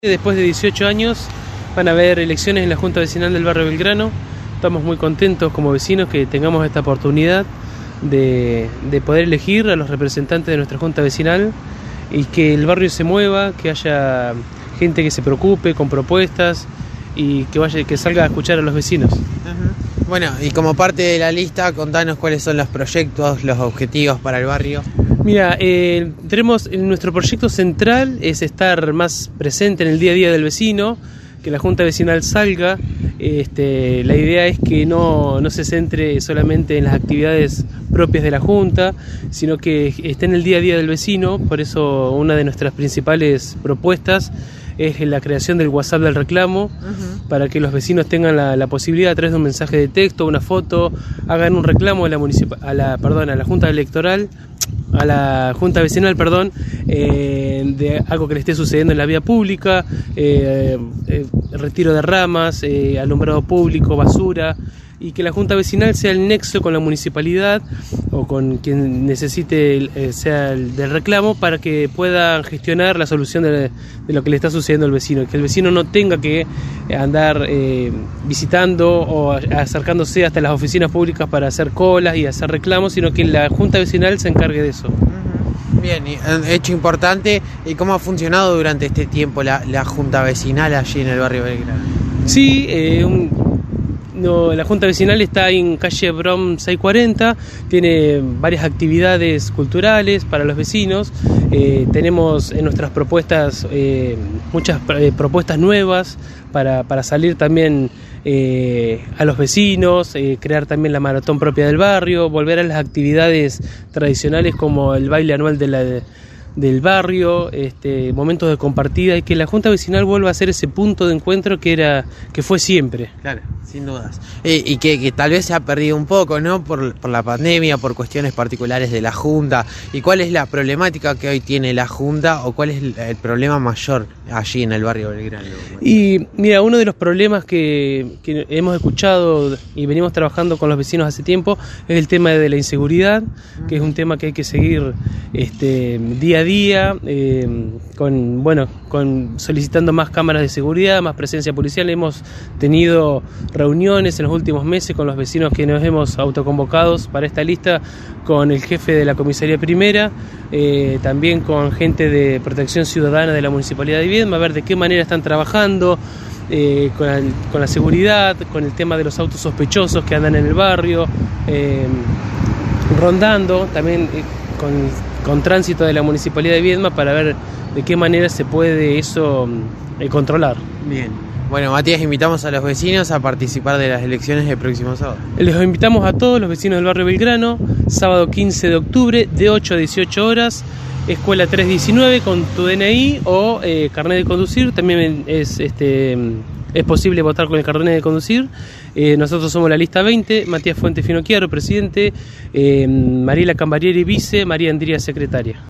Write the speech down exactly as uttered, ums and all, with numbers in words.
Después de dieciocho años van a haber elecciones en la Junta Vecinal del Barrio Belgrano. Estamos muy contentos como vecinos que tengamos esta oportunidad de, de poder elegir a los representantes de nuestra Junta Vecinal y que el barrio se mueva, que haya gente que se preocupe con propuestas y que vaya, que salga a escuchar a los vecinos. Uh-huh. Bueno, y como parte de la lista, contanos cuáles son los proyectos, los objetivos para el barrio. Mira, eh, tenemos nuestro proyecto central es estar más presente en el día a día del vecino, que la Junta Vecinal salga. Este, la idea es que no, no se centre solamente en las actividades propias de la Junta, sino que esté en el día a día del vecino. Por eso una de nuestras principales propuestas es la creación del WhatsApp del reclamo, uh-huh. para que los vecinos tengan la, la posibilidad a través de un mensaje de texto, una foto, hagan un reclamo a la, municip- a la, perdón, a la Junta Electoral, a la Junta Vecinal, perdón, eh, de algo que le esté sucediendo en la vía pública, eh, eh, retiro de ramas, eh, alumbrado público, basura, y que la Junta Vecinal sea el nexo con la municipalidad o con quien necesite eh, sea el del reclamo para que puedan gestionar la solución de, de lo que le está sucediendo al vecino, que el vecino no tenga que andar eh, visitando o acercándose hasta las oficinas públicas para hacer colas y hacer reclamos, sino que la Junta Vecinal se encargue de eso. Bien, hecho importante. ¿Y cómo ha funcionado durante este tiempo la, la Junta Vecinal allí en el barrio Belgrano? Sí, eh, un No, la Junta Vecinal está en calle Brom seiscientos cuarenta, tiene varias actividades culturales para los vecinos, eh, tenemos en nuestras propuestas eh, muchas eh, propuestas nuevas para, para salir también eh, a los vecinos, eh, crear también la maratón propia del barrio, volver a las actividades tradicionales como el baile anual de la... De, del barrio, este, momentos de compartida y que la Junta Vecinal vuelva a ser ese punto de encuentro que era que fue siempre. Claro, sin dudas. Eh, y que, que tal vez se ha perdido un poco, ¿no? Por, por la pandemia, por cuestiones particulares de la Junta. ¿Y cuál es la problemática que hoy tiene la Junta o cuál es el, el problema mayor allí en el barrio Belgrano? Y mira, uno de los problemas que, que hemos escuchado y venimos trabajando con los vecinos hace tiempo es el tema de la inseguridad, uh-huh. que es un tema que hay que seguir este, día a día, eh, con bueno, con solicitando más cámaras de seguridad, más presencia policial. Hemos tenido reuniones en los últimos meses con los vecinos que nos hemos autoconvocados para esta lista, con el jefe de la comisaría primera, eh, también con gente de protección ciudadana de la municipalidad de Viedma, a ver de qué manera están trabajando eh, con, el, con la seguridad, con el tema de los autos sospechosos que andan en el barrio, eh, rondando también eh, con con tránsito de la Municipalidad de Viedma para ver de qué manera se puede eso eh, controlar. Bien. Bueno, Matías, invitamos a los vecinos a participar de las elecciones del próximo sábado. Les invitamos a todos los vecinos del barrio Belgrano, sábado quince de octubre, de ocho a dieciocho horas, escuela trescientos diecinueve con tu D N I o eh, carnet de conducir. También es este es posible votar con el carnet de conducir. Eh, nosotros somos la lista veinte, Matías Fuentes Finocchiaro, presidente, eh, Mariela Cambarieri, vice, María Andría, secretaria.